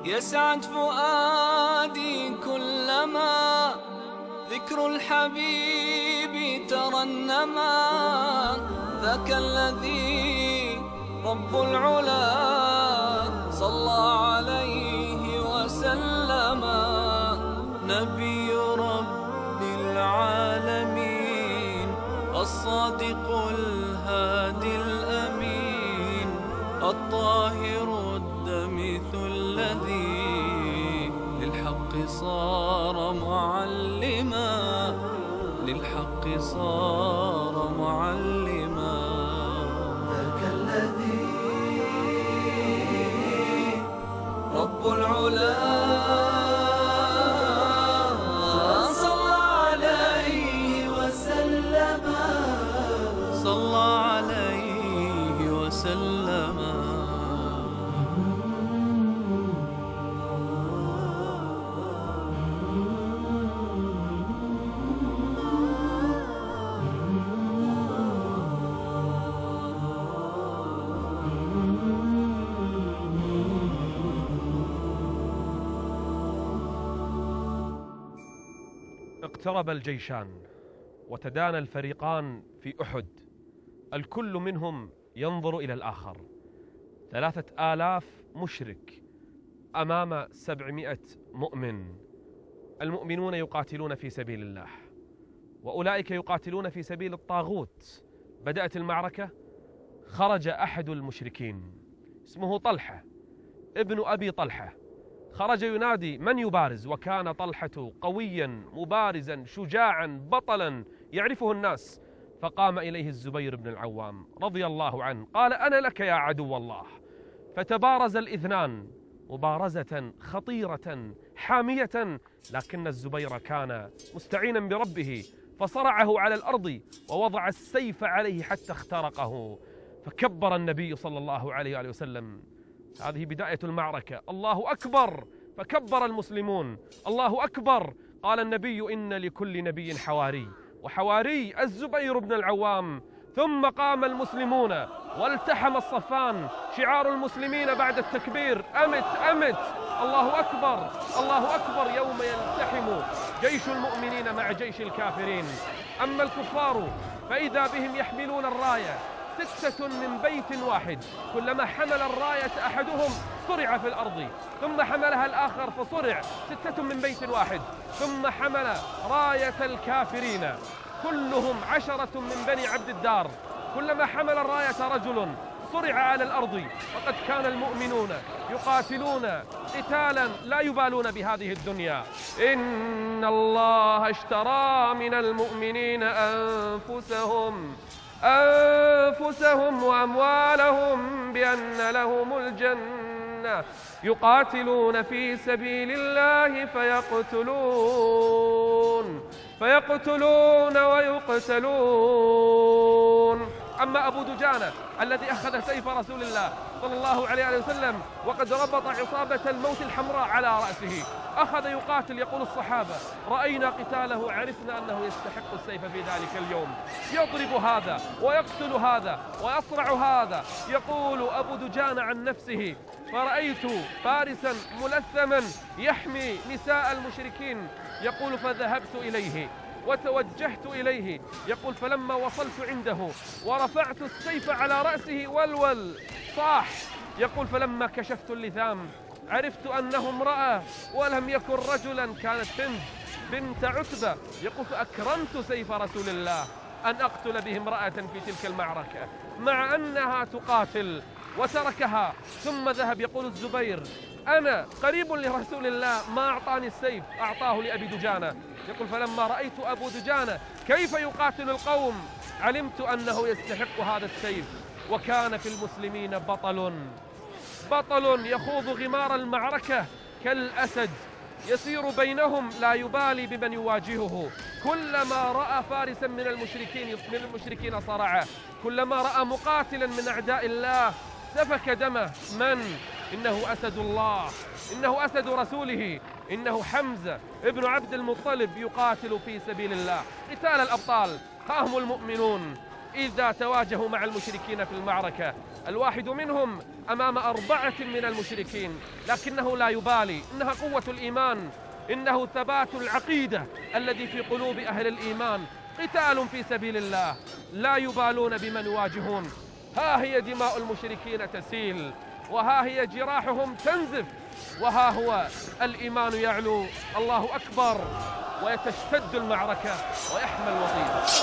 يسعد فؤادي كلما ذكر الحبيب ترنما. ذاك الذي رب العلا صلى عليه وسلم. نبي رب العالمين الصادق الهادي الأمين الطاهر الدمث الذي للحق صار معلما. للحق صار معلما. ذاك الذي رب العلا صلى عليه وسلم. صلى عليه وسلم. اقترب الجيشان وتدانى الفريقان في أحد، الكل منهم ينظر إلى الآخر. 3000 مشرك أمام 700 مؤمن. المؤمنون يقاتلون في سبيل الله وأولئك يقاتلون في سبيل الطاغوت. بدأت المعركة، خرج أحد المشركين اسمه طلحة ابن أبي طلحة، خرج ينادي من يبارز، وكان طلحة قويا مبارزا شجاعا بطلا يعرفه الناس. فقام إليه الزبير بن العوام رضي الله عنه قال أنا لك يا عدو الله. فتبارز الاثنان مبارزة خطيرة حامية، لكن الزبير كان مستعينا بربه فصرعه على الأرض ووضع السيف عليه حتى اخترقه. فكبر النبي صلى الله عليه وآله وسلم. هذه بداية المعركة. الله أكبر. فكبر المسلمون. الله أكبر. قال النبي إن لكل نبي حواري، وحواري الزبير بن العوام. ثم قام المسلمون والتحم الصفان. شعار المسلمين بعد التكبير أمت أمت. الله أكبر. الله أكبر. يوم يلتحم جيش المؤمنين مع جيش الكافرين. أما الكفار فإذا بهم يحملون الراية 6 من بيت واحد. كلما حمل الراية أحدهم صرع في الأرض، ثم حملها الآخر فصرع. 6 من بيت واحد. ثم حمل راية الكافرين كلهم 10 من بني عبد الدار. كلما حمل الراية رجل صرع على الأرض. وقد كان المؤمنون يقاتلون قتالا لا يبالون بهذه الدنيا. إن الله اشترى من المؤمنين أنفسهم وأموالهم بأن لهم الجنة يقاتلون في سبيل الله فيقتلون ويقتلون. أما أبو دجانة الذي أخذ سيف رسول الله صلى الله عليه وسلم وقد ربط عصابة الموت الحمراء على رأسه، أخذ يقاتل. يقول الصحابة رأينا قتاله عرفنا أنه يستحق السيف في ذلك اليوم. يضرب هذا ويقتل هذا ويصرع هذا. يقول أبو دجانة عن نفسه فرأيت فارسا ملثما يحمي نساء المشركين. يقول فذهبت إليه وتوجهت إليه. يقول فلما وصلت عنده ورفعت السيف على رأسه ولول صاح. يقول فلما كشفت اللثام عرفت أنه امرأة ولم يكن رجلا، كانت بنت عتبة. يقول فأكرمت سيف رسول الله أن أقتل به امرأة في تلك المعركة مع أنها تقاتل، وتركها ثم ذهب. يقول الزبير أنا قريب لرسول الله ما أعطاني السيف، أعطاه لأبي دجانة. يقول فلما رأيت أبو دجانة كيف يقاتل القوم علمت أنه يستحق هذا السيف. وكان في المسلمين بطل يخوض غمار المعركة كالأسد، يسير بينهم لا يبالي بمن يواجهه. كلما رأى فارسا من المشركين صرعه، كلما رأى مقاتلا من أعداء الله سفك دمه. إنه أسد الله، إنه أسد رسوله، إنه حمزة ابن عبد المطلب يقاتل في سبيل الله قتال الأبطال. ها هم المؤمنون إذا تواجهوا مع المشركين في المعركة. الواحد منهم أمام 4 من المشركين لكنه لا يبالي، إنها قوة الإيمان، إنه ثبات العقيدة الذي في قلوب أهل الإيمان. قتال في سبيل الله، لا يبالون بمن يواجهون. ها هي دماء المشركين تسيل، وها هي جراحهم تنزف، وها هو الإيمان يعلو. الله أكبر، ويتشتد المعركة ويحمى الوطيس.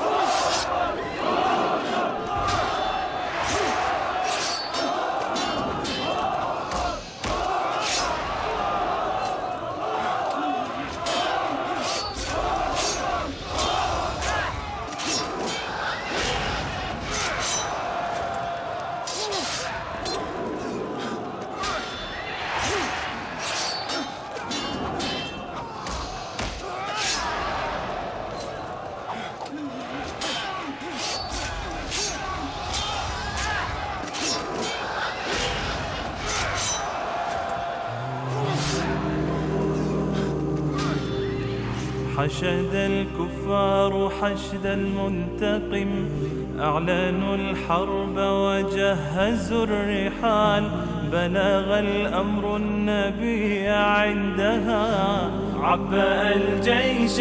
حشد الكفار حشد المنتقم، أعلنوا الحرب وجهزوا الرحال، بلغ الأمر النبي عندها، عبأ الجيش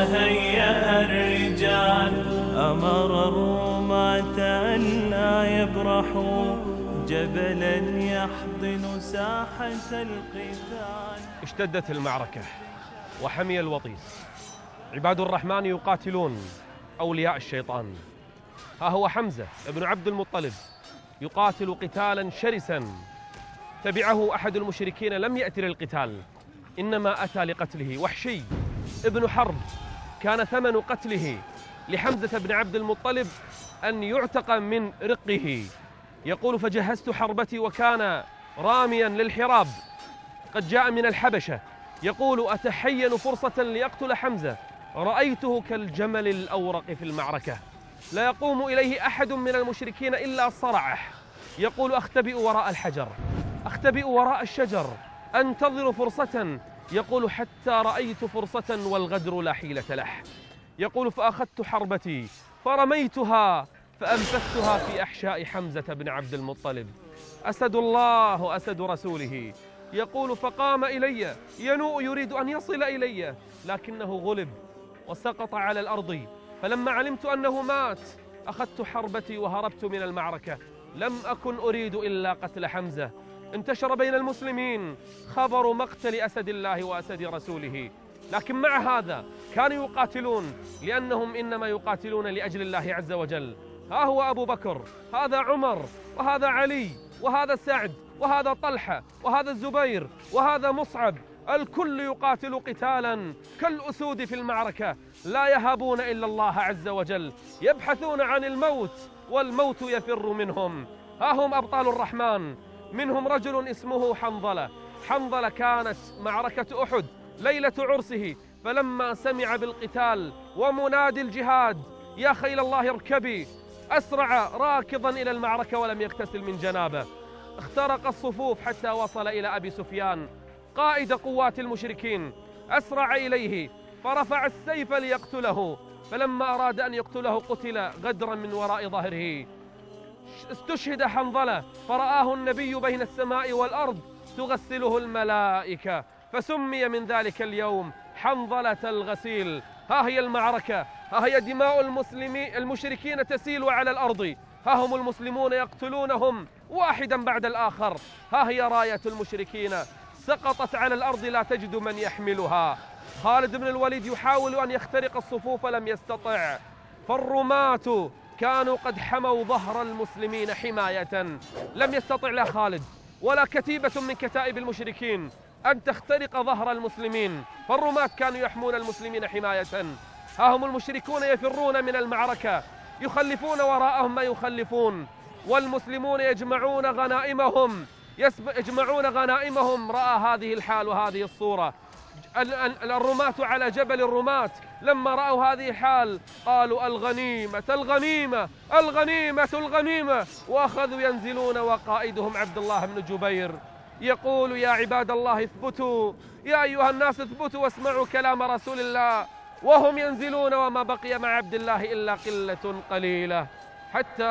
وهيأ الرجال، أمر الرومة أن لا يبرحوا، جبلا يحضن ساحة القتال. اشتدت المعركة وحمي الوطيس، عباد الرحمن يقاتلون أولياء الشيطان. ها هو حمزة ابن عبد المطلب يقاتل قتالا شرسا، تبعه أحد المشركين لم يأتي للقتال إنما أتى لقتله. وحشي ابن حرب كان ثمن قتله لحمزة بن عبد المطلب أن يعتق من رقه. يقول: فجهزت حربتي وكان راميا للحراب قد جاء من الحبشة. يقول: أتحين فرصة ليقتل حمزة، رأيته كالجمل الأورق في المعركة، لا يقوم إليه أحد من المشركين إلا صرعه. يقول: أختبئ وراء الحجر، أختبئ وراء الشجر، أنتظر فرصة. يقول: حتى رأيت فرصة والغدر لا حيلة له. يقول: فأخذت حربتي فرميتها فأنفذتها في أحشاء حمزة بن عبد المطلب. أسد الله أسد رسوله. يقول: فقام إلي ينوء يريد أن يصل إلي لكنه غلب وسقط على الأرض. فلما علمت أنه مات أخذت حربتي وهربت من المعركة، لم أكن أريد إلا قتل حمزة. انتشر بين المسلمين خبر مقتل أسد الله وأسد رسوله، لكن مع هذا كانوا يقاتلون لأنهم إنما يقاتلون لأجل الله عز وجل. ها هو أبو بكر، هذا عمر، وهذا علي، وهذا سعد، وهذا طلحة، وهذا الزبير، وهذا مصعب، الكل يقاتل قتالا كالأسود في المعركة، لا يهابون إلا الله عز وجل، يبحثون عن الموت والموت يفر منهم. ها هم أبطال الرحمن، منهم رجل اسمه حنظلة. حنظلة كانت معركة أحد ليلة عرسه، فلما سمع بالقتال ومنادي الجهاد يا خيل الله اركبي، أسرع راكضا إلى المعركة ولم يغتسل من جنابه. اخترق الصفوف حتى وصل إلى أبي سفيان قائد قوات المشركين، أسرع إليه فرفع السيف ليقتله، فلما أراد أن يقتله قتل غدرا من وراء ظهره. استشهد حنظلة فرآه النبي بين السماء والأرض تغسله الملائكة، فسمي من ذلك اليوم حنظلة الغسيل. ها هي المعركة، ها هي دماء المشركين تسيل على الأرض، ها هم المسلمون يقتلونهم واحدا بعد الآخر. ها هي راية المشركين سقطت على الأرض لا تجد من يحملها. خالد بن الوليد يحاول أن يخترق الصفوف لم يستطع، فالرماة كانوا قد حموا ظهر المسلمين حماية، لم يستطع لا خالد ولا كتيبة من كتائب المشركين أن تخترق ظهر المسلمين، فالرماة كانوا يحمون المسلمين حماية. ها هم المشركون يفرون من المعركة، يخلفون وراءهم ما يخلفون، والمسلمون يجمعون غنائمهم. رأى هذه الحال وهذه الصورة الرماة على جبل الرماة، لما رأوا هذه الحال قالوا: الغنيمة الغنيمة الغنيمة الغنيمة، وأخذوا ينزلون، وقائدهم عبد الله بن جبير يقول: يا عباد الله اثبتوا، يا أيها الناس اثبتوا واسمعوا كلام رسول الله، وهم ينزلون وما بقي مع عبد الله إلا قلة قليلة، حتى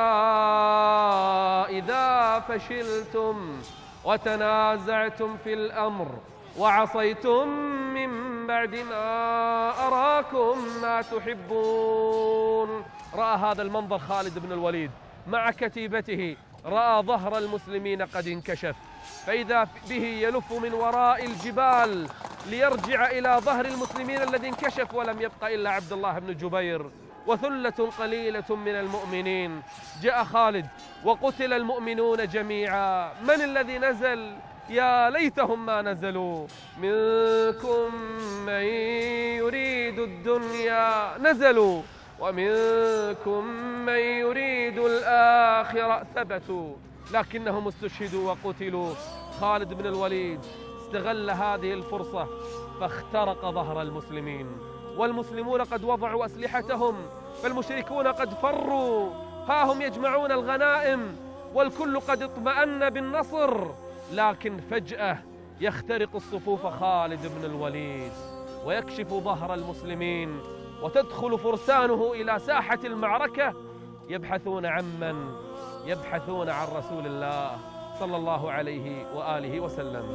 إذا فشلتم وتنازعتم في الأمر وعصيتم من بعد ما أراكم ما تحبون. رأى هذا المنظر خالد بن الوليد مع كتيبته، رأى ظهر المسلمين قد انكشف، فإذا به يلف من وراء الجبال ليرجع إلى ظهر المسلمين الذي انكشف، ولم يبق إلا عبد الله بن جبير وثلة قليلة من المؤمنين. جاء خالد وقتل المؤمنون جميعا. من الذي نزل؟ يا ليتهم ما نزلوا. منكم من يريد الدنيا نزلوا، ومنكم من يريد الآخرة ثبتوا، لكنهم استشهدوا وقتلوا. خالد بن الوليد استغل هذه الفرصة فاخترق ظهر المسلمين، والمسلمون قد وضعوا أسلحتهم، فالمشركون قد فروا، ها هم يجمعون الغنائم والكل قد اطمأن بالنصر، لكن فجأة يخترق الصفوف خالد بن الوليد ويكشف ظهر المسلمين، وتدخل فرسانه إلى ساحة المعركة يبحثون عن من؟ يبحثون عن رسول الله صلى الله عليه وآله وسلم.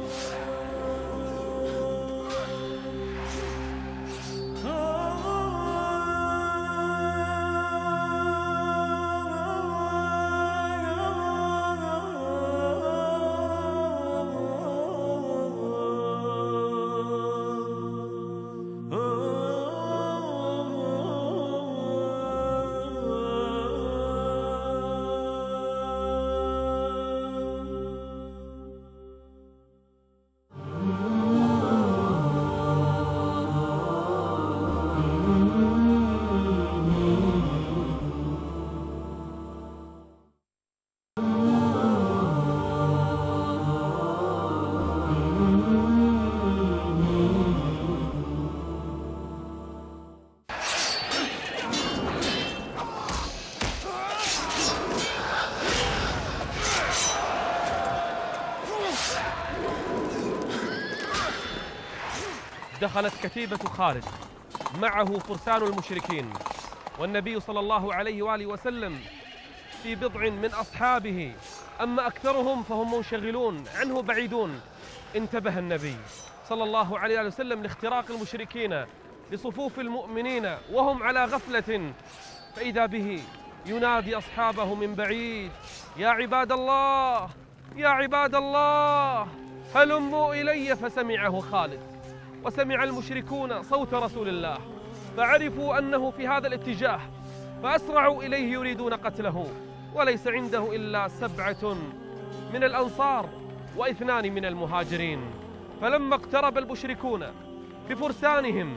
دخلت كتيبة خالد معه فرسان المشركين، والنبي صلى الله عليه وآله وسلم في بضع من أصحابه، أما أكثرهم فهم منشغلون عنه بعيدون. انتبه النبي صلى الله عليه وآله وسلم لاختراق المشركين لصفوف المؤمنين وهم على غفلة، فإذا به ينادي أصحابه من بعيد: يا عباد الله، يا عباد الله، هلموا إلي. فسمعه خالد وسمع المشركون صوت رسول الله، فعرفوا أنه في هذا الاتجاه، فأسرعوا إليه يريدون قتله، وليس عنده إلا 7 من الأنصار و2 من المهاجرين. فلما اقترب المشركون بفرسانهم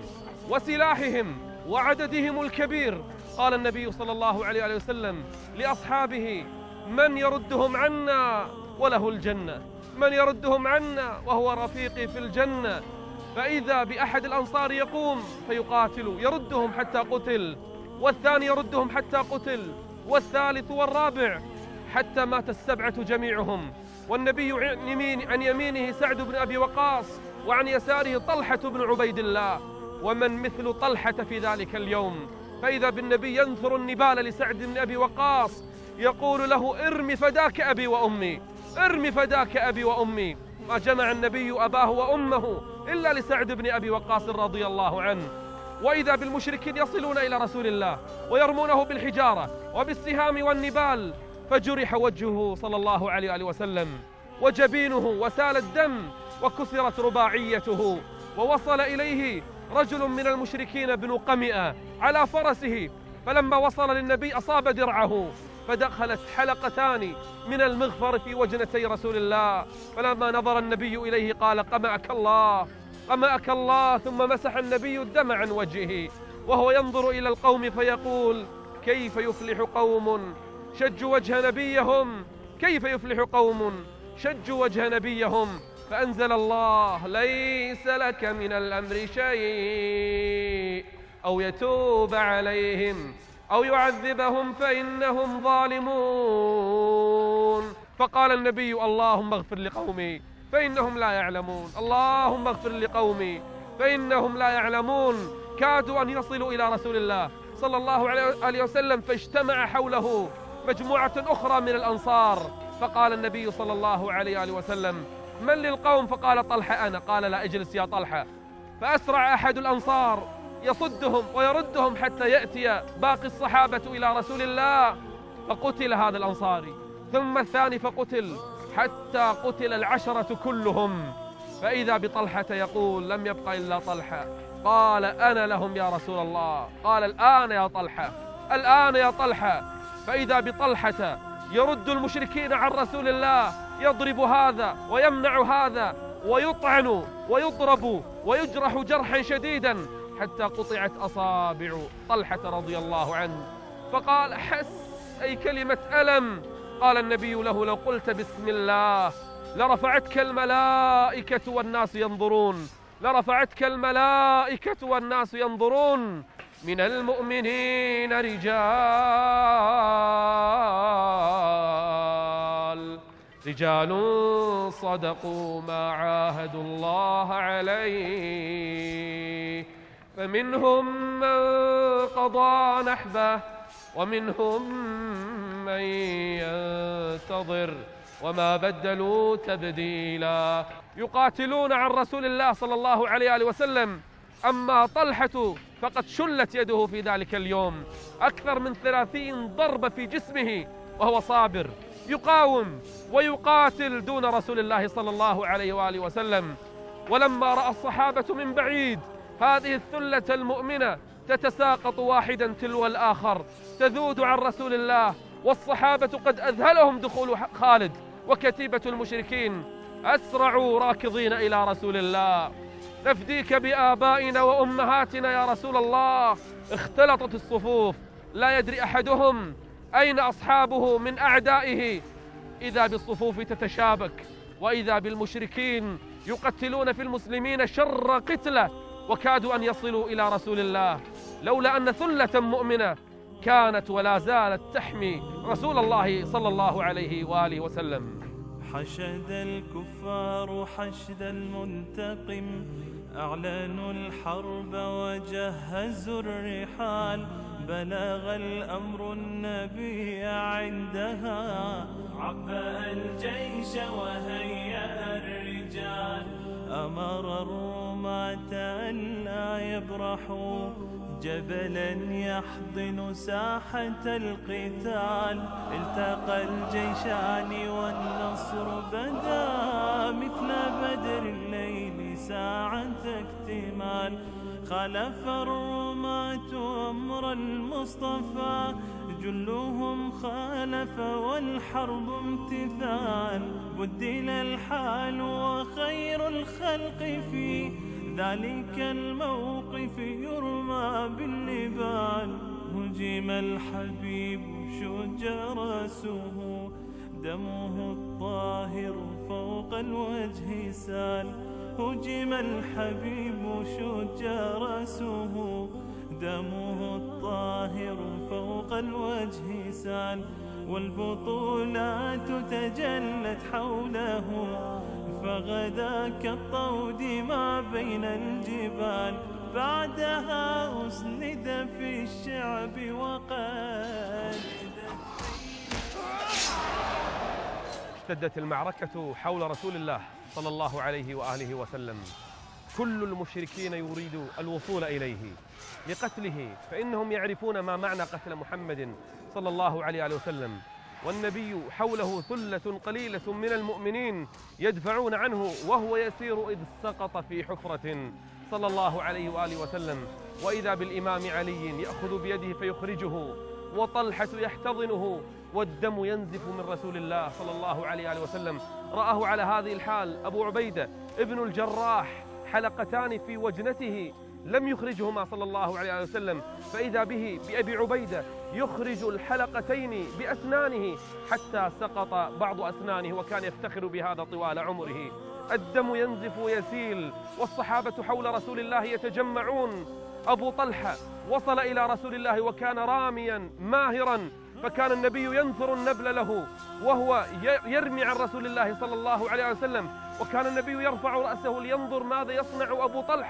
وسلاحهم وعددهم الكبير، قال النبي صلى الله عليه وسلم لأصحابه: من يردهم عنا وله الجنة، من يردهم عنا وهو رفيقي في الجنة. فإذا بأحد الأنصار يقوم فيقاتل، يردهم حتى قتل، والثاني يردهم حتى قتل، والثالث والرابع، حتى مات 7 جميعهم. والنبي عن يمينه سعد بن أبي وقاص، وعن يساره طلحة بن عبيد الله، ومن مثل طلحة في ذلك اليوم. فإذا بالنبي ينثر النبال لسعد بن أبي وقاص، يقول له: ارم فداك أبي وأمي، ارم فداك أبي وأمي. ما جمع النبي أباه وأمه إلا لسعد بن أبي وقاص رضي الله عنه. وإذا بالمشركين يصلون إلى رسول الله ويرمونه بالحجارة وبالسهام والنبال، فجرح وجهه صلى الله عليه وسلم وجبينه وسال الدم وكسرت رباعيته. ووصل إليه رجل من المشركين بن قمئة على فرسه، فلما وصل للنبي أصاب درعه، فدخلت حلقتان من المغفر في وجنتي رسول الله. فلما نظر النبي إليه قال: قمأك الله، قمأك الله. ثم مسح النبي الدم عن وجهه وهو ينظر إلى القوم فيقول: كيف يفلح قوم شجوا وجه نبيهم، كيف يفلح قوم شجوا وجه نبيهم. فأنزل الله: ليس لك من الأمر شيء أو يتوب عليهم أو يعذبهم فإنهم ظالمون. فقال النبي: اللهم اغفر لقومي فإنهم لا يعلمون، اللهم اغفر لقومي فإنهم لا يعلمون. كادوا أن يصلوا إلى رسول الله صلى الله عليه وسلم، فاجتمع حوله مجموعة أخرى من الأنصار، فقال النبي صلى الله عليه وسلم: من للقوم؟ فقال: طلحة أنا. قال: لا، اجلس يا طلحة. فأسرع أحد الأنصار يصدهم ويردهم حتى يأتي باقي الصحابة إلى رسول الله، فقتل هذا الأنصاري، ثم الثاني فقتل، حتى قتل العشرة كلهم. فإذا بطلحة يقول: لم يبق إلا طلحة. قال: أنا لهم يا رسول الله. قال: الآن يا طلحة، الآن يا طلحة. فإذا بطلحة يرد المشركين عن رسول الله، يضرب هذا ويمنع هذا، ويطعن ويضرب ويجرح جرحا شديدا، حتى قطعت أصابع طلحة رضي الله عنه. فقال: حس، أي كلمة ألم. قال النبي له: لو قلت بسم الله لرفعتك الملائكة والناس ينظرون، لرفعتك الملائكة والناس ينظرون. من المؤمنين رجال صدقوا ما عاهدوا الله عليه، فمنهم من قضى نحبه ومنهم من ينتظر وما بدلوا تبديلا. يقاتلون عن رسول الله صلى الله عليه وسلم. أما طلحة فقد شلت يده في ذلك اليوم، أكثر من 30 ضربة في جسمه، وهو صابر يقاوم ويقاتل دون رسول الله صلى الله عليه وآله وسلم. ولما رأى الصحابة من بعيد هذه الثلة المؤمنة تتساقط واحدا تلو الآخر، تذود عن رسول الله، والصحابة قد أذهلهم دخول خالد وكتيبة المشركين، أسرعوا راكضين إلى رسول الله: نفديك بآبائنا وأمهاتنا يا رسول الله. اختلطت الصفوف، لا يدري أحدهم أين أصحابه من أعدائه، إذا بالصفوف تتشابك، وإذا بالمشركين يقتلون في المسلمين شر قتلة، وكادوا أن يصلوا إلى رسول الله، لولا أن ثلة مؤمنة كانت ولا زالت تحمي رسول الله صلى الله عليه وآله وسلم. حشد الكفار حشد المنتقم، أعلنوا الحرب وجهزوا الرحال، بلغ الأمر النبي عندها، عبأ الجيش وهيأ الرجال، أمر الرماة ألا يبرحوا، جبلا يحضن ساحة القتال، التقى الجيشان والنصر بدا، مثل بدر الليل ساعة اكتمال، خلف الرماة أمر المصطفى، جلهم خالف والحرب امتثال، بدل الحال وخير الخلق في ذلك الموقف يرمى بالنبال، هجم الحبيب شج رأسه، دمه الطاهر فوق الوجه سال، هجم الحبيب شج رأسه، دمه الطاهر فوق الوجه سال، والبطولات تجلت حوله، فغدا كالطود ما بين الجبال، بعدها أسند في الشعب وقد اشتدت المعركة حول رسول الله صلى الله عليه وآله وسلم. كل المشركين يريد الوصول إليه لقتله، فإنهم يعرفون ما معنى قتل محمد صلى الله عليه وسلم، والنبي حوله ثلة قليلة من المؤمنين يدفعون عنه، وهو يسير إذ سقط في حفرة صلى الله عليه وآله وسلم، وإذا بالإمام علي يأخذ بيده فيخرجه، وطلحة يحتضنه، والدم ينزف من رسول الله صلى الله عليه وآله وسلم. رآه على هذه الحال أبو عبيدة ابن الجراح، حلقتان في وجنته لم يخرجهما صلى الله عليه وسلم، فإذا به بأبي عبيدة يخرج الحلقتين بأسنانه حتى سقط بعض أسنانه، وكان يفتخر بهذا طوال عمره. الدم ينزف ويسيل، والصحابة حول رسول الله يتجمعون. أبو طلحة وصل إلى رسول الله وكان راميا ماهرا، فكان النبي ينثر النبل له وهو يرمي عن رسول الله صلى الله عليه وسلم، وكان النبي يرفع رأسه لينظر ماذا يصنع أبو طلحة،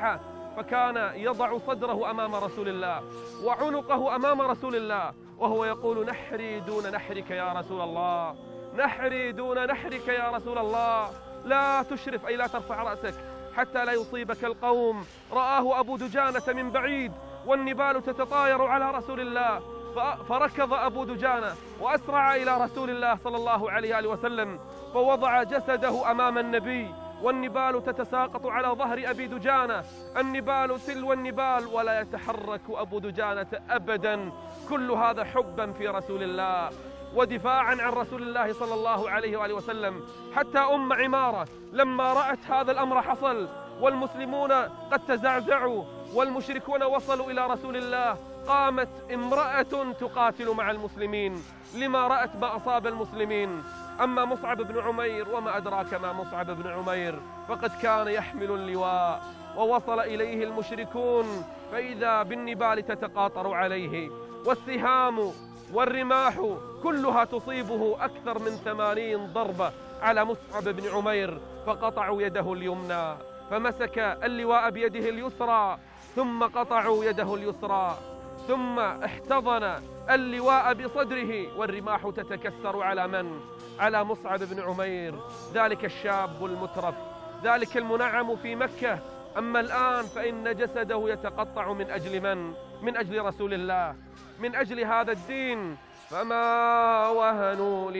فكان يضع صدره أمام رسول الله وعنقه أمام رسول الله وهو يقول: نحري دون نحرك يا رسول الله، نحري دون نحرك يا رسول الله، لا تشرف أي لا ترفع رأسك حتى لا يصيبك القوم. رآه أبو دجانة من بعيد والنبال تتطاير على رسول الله، فركض أبو دجانة وأسرع إلى رسول الله صلى الله عليه وسلم، فوضع جسده أمام النبي والنبال تتساقط على ظهر أبي دجانة، النبال تلو النبال، ولا يتحرك أبو دجانة أبدا. كل هذا حبا في رسول الله ودفاعا عن رسول الله صلى الله عليه وآله وسلم. حتى أم عمارة لما رأت هذا الأمر حصل والمسلمون قد تزعزعوا والمشركون وصلوا إلى رسول الله، قامت امرأة تقاتل مع المسلمين لما رأت ما أصاب المسلمين. أما مصعب بن عمير وما أدراك ما مصعب بن عمير، فقد كان يحمل اللواء ووصل إليه المشركون فإذا بالنبال تتقاطر عليه والسهام والرماح كلها تصيبه أكثر من 80 ضربة على مصعب بن عمير، فقطعوا يده اليمنى فمسك اللواء بيده اليسرى ثم قطعوا يده اليسرى ثم احتضن اللواء بصدره والرماح تتكسر على من؟ على مصعب بن عمير، ذلك الشاب المترف، ذلك المنعم في مكة. أما الآن فإن جسده يتقطع من أجل من؟ من أجل رسول الله، من أجل هذا الدين. فما وهنوا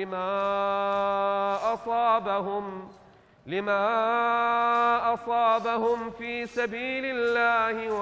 لما أصابهم في سبيل الله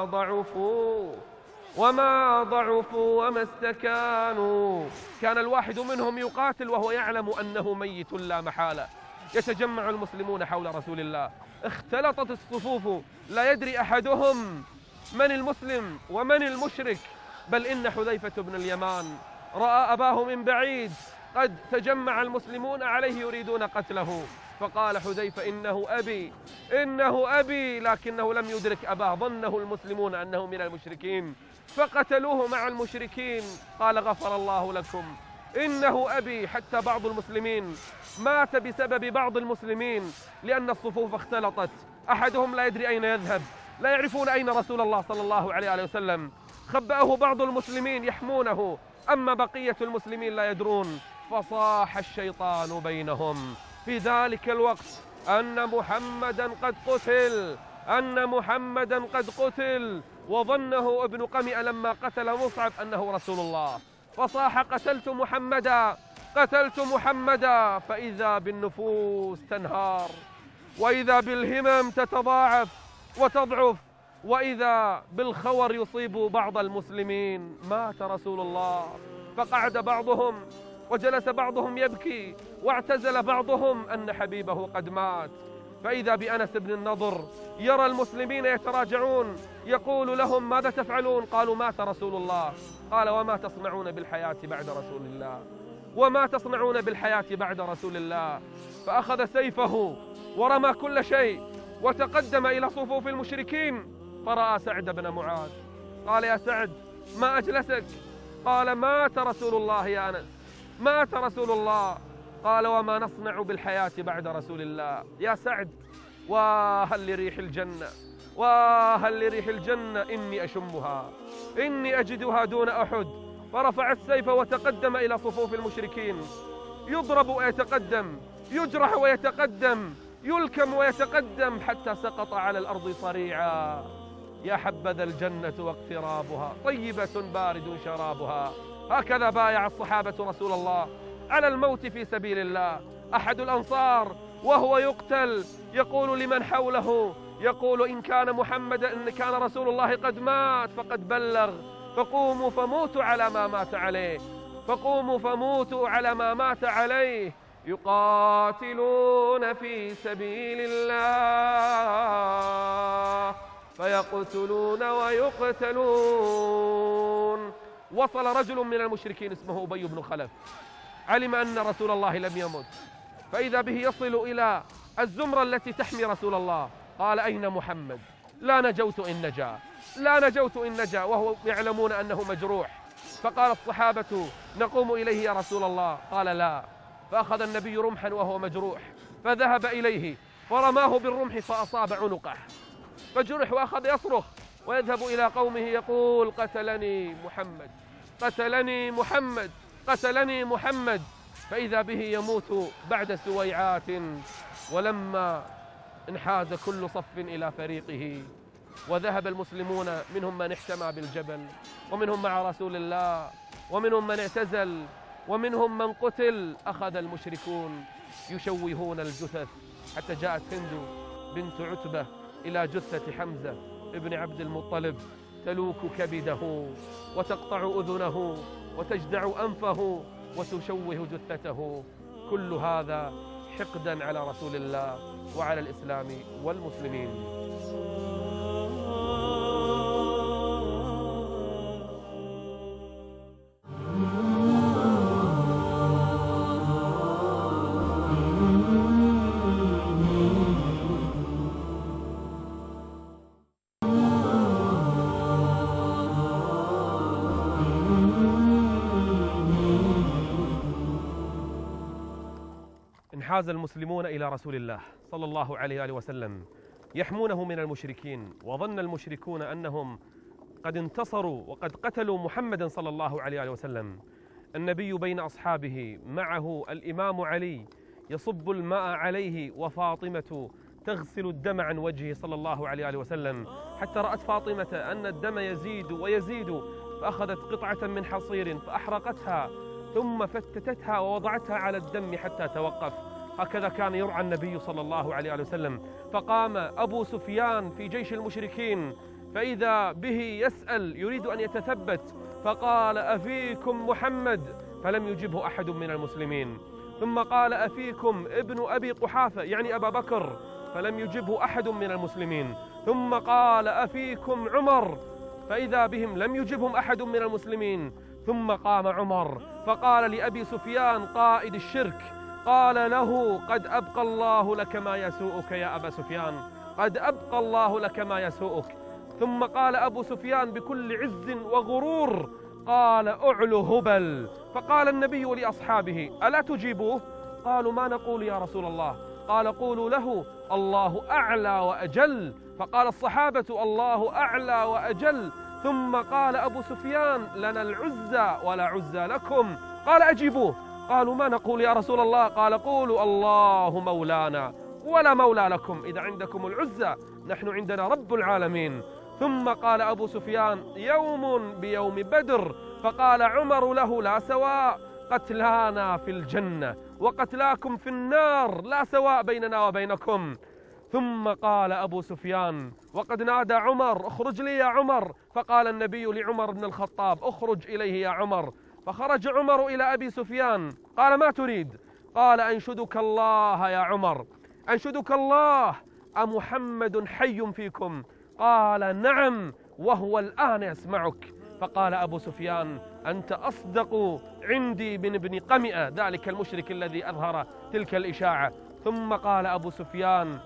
وما ضعفوا وما استكانوا. كان الواحد منهم يقاتل وهو يعلم أنه ميت لا محالة. يتجمع المسلمون حول رسول الله، اختلطت الصفوف، لا يدري أحدهم من المسلم ومن المشرك. بل إن حذيفة بن اليمان رأى أباه من بعيد، قد تجمع المسلمون عليه يريدون قتله، فقال حذيفة: إنه أبي، لكنه لم يدرك أباه، ظنه المسلمون أنه من المشركين فقتلوه مع المشركين. قال: غفر الله لكم، إنه أبي. حتى بعض المسلمين مات بسبب بعض المسلمين لأن الصفوف اختلطت، أحدهم لا يدري أين يذهب، لا يعرفون أين رسول الله صلى الله عليه وسلم، خبأه بعض المسلمين يحمونه، أما بقية المسلمين لا يدرون، فصاح الشيطان بينهم في ذلك الوقت أن محمدا قد قتل، وظنه ابن قمئة لما قتل مصعب أنه رسول الله، فصاح: قتلت محمدا. فإذا بالنفوس تنهار، وإذا بالهمم تتضاعف وتضعف، وإذا بالخور يصيب بعض المسلمين. مات رسول الله، فقعد بعضهم وجلس بعضهم يبكي، واعتزل بعضهم أن حبيبه قد مات. فإذا بأنس بن النضر يرى المسلمين يتراجعون، يقول لهم: ماذا تفعلون؟ قالوا: مات رسول الله. قال: وما تصنعون بالحياة بعد رسول الله؟ فأخذ سيفه ورمى كل شيء وتقدم إلى صفوف المشركين، فرأى سعد بن معاذ. قال: يا سعد، ما أجلسك؟ قال: مات رسول الله يا أنس، مات رسول الله. قال: وما نصنع بالحياة بعد رسول الله؟ يا سعد، وهل لريح الجنة إني أشمها، إني أجدها دون أحد. فرفع السيف وتقدم إلى صفوف المشركين، يضرب ويتقدم، يجرح ويتقدم، يلكم ويتقدم، حتى سقط على الأرض صريعا. يا حبذا الجنة واقترابها، طيبة بارد شرابها. هكذا بايع الصحابة رسول الله على الموت في سبيل الله. أحد الأنصار وهو يقتل يقول لمن حوله، يقول: إن كان رسول الله قد مات فقد بلغ، فقوموا فموتوا على ما مات عليه. يقاتلون في سبيل الله فيقتلون ويقتلون. وصل رجل من المشركين اسمه أبي بن خلف، علم أن رسول الله لم يمت، فإذا به يصل إلى الزمرة التي تحمي رسول الله. قال: أين محمد؟ لا نجوت إن نجا، وهو يعلمون أنه مجروح. فقال الصحابة: نقوم إليه يا رسول الله. قال: لا. فأخذ النبي رمحا وهو مجروح، فذهب إليه فرماه بالرمح فأصاب عنقه، فجرح وأخذ يصرخ ويذهب إلى قومه يقول: قتلني محمد، قتلني محمد، قتلني محمد. فإذا به يموت بعد سويعات. ولما انحاز كل صف إلى فريقه وذهب المسلمون، منهم من احتمى بالجبل، ومنهم مع رسول الله، ومنهم من اعتزل، ومنهم من قتل، أخذ المشركون يشوهون الجثث حتى جاءت هند بنت عتبة إلى جثة حمزة ابن عبد المطلب تلوك كبده وتقطع أذنه وتجدع أنفه وتشوه جثته، كل هذا حقدا على رسول الله وعلى الإسلام والمسلمين. انحاز المسلمون إلى رسول الله صلى الله عليه وآله وسلم يحمونه من المشركين، وظن المشركون أنهم قد انتصروا وقد قتلوا محمدا صلى الله عليه وآله وسلم. النبي بين أصحابه، معه الإمام علي يصب الماء عليه، وفاطمة تغسل الدم عن وجهه صلى الله عليه وآله وسلم، حتى رأت فاطمة أن الدم يزيد ويزيد، فأخذت قطعة من حصير فأحرقتها ثم فتتتها ووضعتها على الدم حتى توقف. هكذا كان يرعى النبي صلى الله عليه وسلم. فقام أبو سفيان في جيش المشركين فإذا به يسأل يريد أن يتثبت، فقال: أفيكم محمد؟ فلم يجبه أحد من المسلمين. ثم قال: أفيكم ابن أبي قحافة، يعني أبا بكر؟ فلم يجبه أحد من المسلمين. ثم قال: أفيكم عمر؟ فإذا بهم لم يجبهم أحد من المسلمين. ثم قام عمر فقال لأبي سفيان قائد الشرك، قال له: قد أبقى الله لك ما يسوءك يا أبا سفيان، قد أبقى الله لك ما يسوءك. ثم قال أبو سفيان بكل عز وغرور، قال: أعلو هبل. فقال النبي لأصحابه: ألا تجيبوه؟ قالوا: ما نقول يا رسول الله؟ قال: قولوا له: الله أعلى وأجل. فقال الصحابة: الله أعلى وأجل. ثم قال أبو سفيان: لنا العزى ولا عزى لكم. قال: أجيبوه. قالوا: ما نقول يا رسول الله؟ قال: قولوا: الله مولانا ولا مولى لكم، إذا عندكم العزى نحن عندنا رب العالمين. ثم قال أبو سفيان: يوم بيوم بدر. فقال عمر له: لا سواء، قتلانا في الجنة وقتلاكم في النار، لا سواء بيننا وبينكم. ثم قال أبو سفيان وقد نادى عمر: اخرج لي يا عمر. فقال النبي لعمر بن الخطاب: اخرج إليه يا عمر. فخرج عمر إلى أبي سفيان قال: ما تريد؟ قال: أنشدك الله يا عمر، أنشدك الله، أمحمد حي فيكم؟ قال: نعم، وهو الآن يسمعك. فقال أبو سفيان: أنت أصدق عندي من ابن قمئة، ذلك المشرك الذي أظهر تلك الإشاعة. ثم قال أبو سفيان: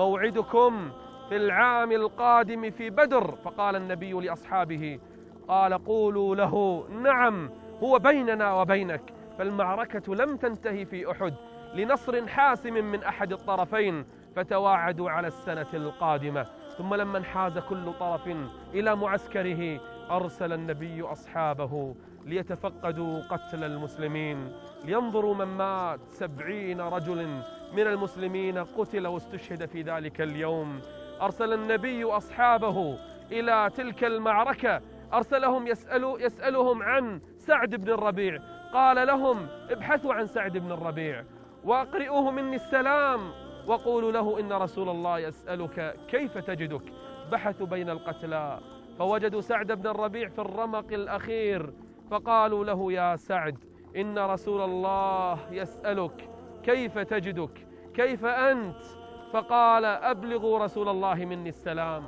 موعدكم في العام القادم في بدر. فقال النبي لأصحابه، قال: قولوا له: نعم، هو بيننا وبينك. فالمعركة لم تنتهي في أحد لنصر حاسم من أحد الطرفين، فتواعدوا على السنة القادمة. ثم لما انحاز كل طرف إلى معسكره أرسل النبي أصحابه ليتفقدوا قتل المسلمين، لينظروا من مات. 70 رجل من المسلمين قتل واستشهد في ذلك اليوم. أرسل النبي أصحابه إلى تلك المعركة، أرسلهم يسألهم عن سعد بن الربيع. قال لهم: ابحثوا عن سعد بن الربيع وأقرئوه مني السلام، وقولوا له إن رسول الله يسألك كيف تجدك. بحثوا بين القتلى فوجدوا سعد بن الربيع في الرمق الأخير، فقالوا له: يا سعد، إن رسول الله يسألك كيف تجدك، كيف أنت؟ فقال: أبلغوا رسول الله مني السلام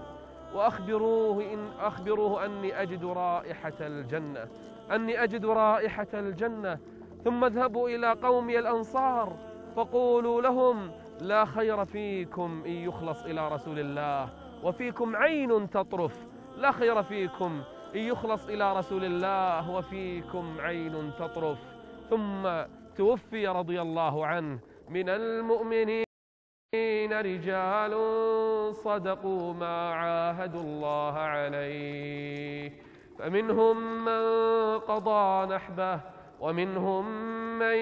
وأخبروه أني أجد رائحة الجنة، أني أجد رائحة الجنة. ثم اذهبوا إلى قومي الأنصار فقولوا لهم: لا خير فيكم إن يخلص إلى رسول الله وفيكم عين تطرف، لا خير فيكم إن يخلص إلى رسول الله وفيكم عين تطرف. ثم توفي رضي الله عنه من المؤمنين. رجال صدقوا ما عاهدوا الله عليه فمنهم من قضى نحبه ومنهم من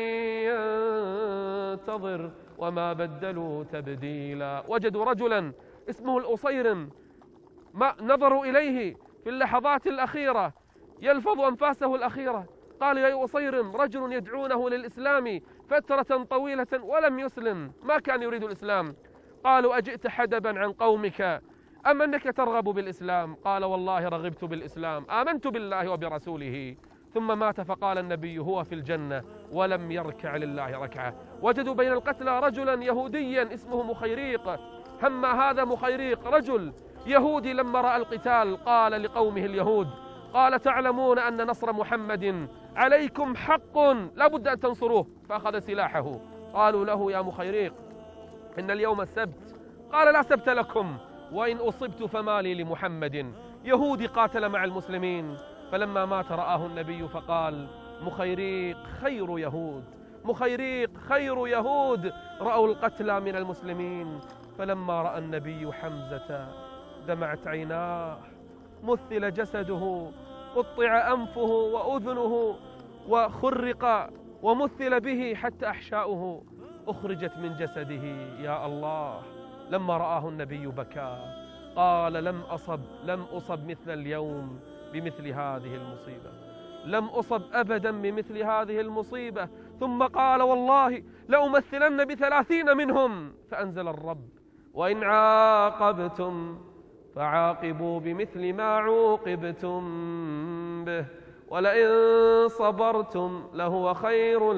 ينتظر وما بدلوا تبديلا. وجدوا رجلا اسمه الأصيرم، ما نظروا إليه في اللحظات الأخيرة يلفظ أنفاسه الأخيرة، قال يا أصيرم رجل يدعونه للإسلام فترة طويلة ولم يسلم، ما كان يريد الإسلام. قالوا أجئت حدبا عن قومك أم أنك ترغب بالإسلام؟ قال والله رغبت بالإسلام، آمنت بالله وبرسوله. ثم مات فقال النبي هو في الجنة ولم يركع لله ركعة. وجدوا بين القتلى رجلا يهوديا اسمه مخيريق. هم هذا مخيريق رجل يهودي لما رأى القتال قال لقومه اليهود، قال تعلمون أن نصر محمد عليكم حق لا بد أن تنصروه. فأخذ سلاحه. قالوا له يا مخيريق إن اليوم السبت. قال لا سبت لكم، وإن أصبت فما لي لمحمد. يهودي قاتل مع المسلمين. فلما مات رآه النبي فقال مخيريق خير يهود، مخيريق خير يهود رأوا القتلى من المسلمين. فلما رأى النبي حمزة دمعت عيناه، مثل جسده، قطع أنفه وأذنه وخرق ومثل به حتى أحشاؤه أخرجت من جسده. يا الله، لما رآه النبي بكى، قال لم أصب مثل اليوم بمثل هذه المصيبة، لم أصب أبدا بمثل هذه المصيبة. ثم قال والله لأمثلن ب30 منهم. فأنزل الرب وإن عاقبتم فعاقبوا بمثل ما عوقبتم به ولئن صبرتم لهو خير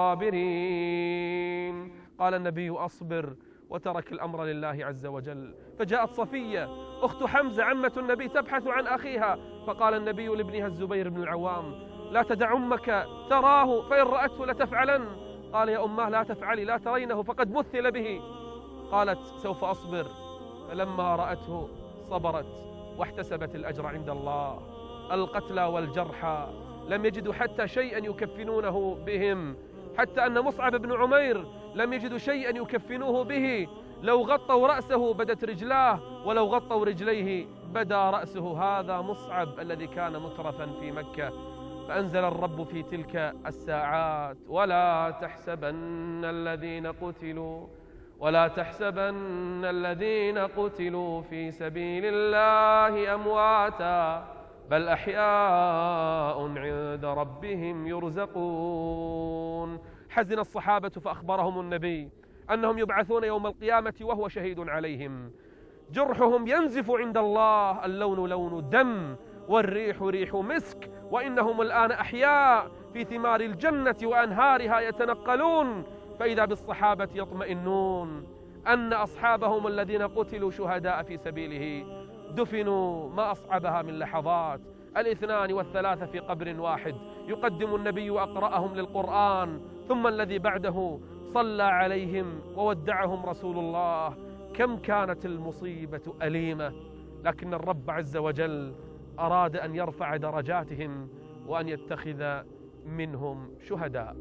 للصابرين. قال النبي أصبر وترك الأمر لله عز وجل. فجاءت صفية أخت حمزة عمة النبي تبحث عن أخيها، فقال النبي لابنها الزبير بن العوام لا تدع أمك تراه فإن رأته لتفعلن. قال يا أماه لا تفعلي، لا ترينه فقد مثل به. قالت سوف أصبر. فلما رأته صبرت واحتسبت الأجر عند الله. القتلى والجرحى لم يجدوا حتى شيئا يكفنونه بهم، حتى أن مصعب بن عمير لم يجدوا شيئا يكفنوه به. لو غطوا رأسه بدت رجلاه، ولو غطوا رجليه بدا رأسه. هذا مصعب الذي كان مترفا في مكة. فأنزل الرب في تلك الساعات ولا تحسبن الذين قتلوا في سبيل الله أمواتا بل أحياء عند ربهم يرزقون. حزن الصحابة فأخبرهم النبي أنهم يبعثون يوم القيامة وهو شهيد عليهم. جرحهم ينزف عند الله، اللون لون دم والريح ريح مسك، وإنهم الآن أحياء في ثمار الجنة وأنهارها يتنقلون. فإذا بالصحابة يطمئنون أن أصحابهم الذين قتلوا شهداء في سبيله دفنوا ما أصعبها من لحظات. 2 و3 في قبر واحد. يقدم النبي أقرأهم للقرآن، ثم الذي بعده صلى عليهم وودعهم رسول الله. كم كانت المصيبة أليمة، لكن الرب عز وجل أراد أن يرفع درجاتهم وأن يتخذ منهم شهداء.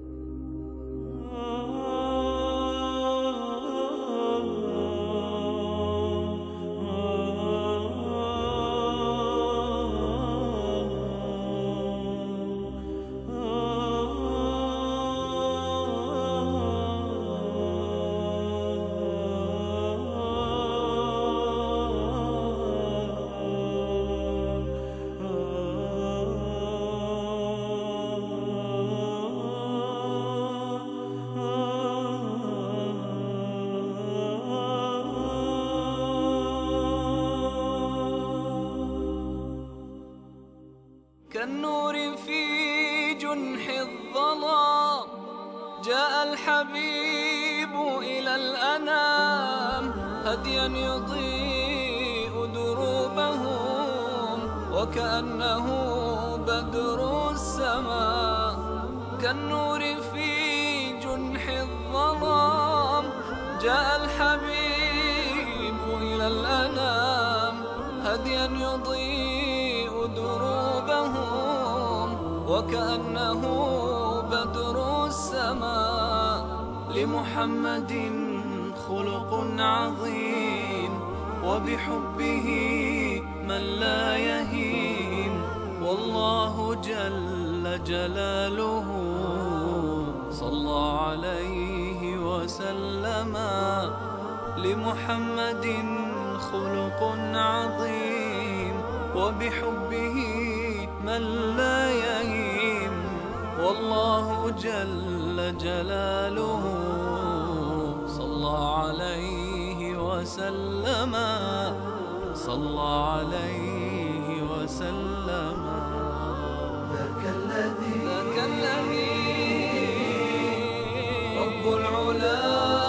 كالنور في جنح الظلام جاء الحبيب إلى الأنام هديا يضيء دروبهم وكأنه بدر السماء. كالنور في جنح الظلام جاء الحبيب إلى الأنام هديا يضيء دروبهم وكأنه بدر السماء. لمحمد خلق خلق عظيم وبحبه من لا يهيم والله جل جلاله صلى عليه وسلم لمحمد خلق عظيم وبحبه من لا يهيم والله جل جلاله صلى عليه وسلم صلى عليه وسلم ذاك الذي رب العلا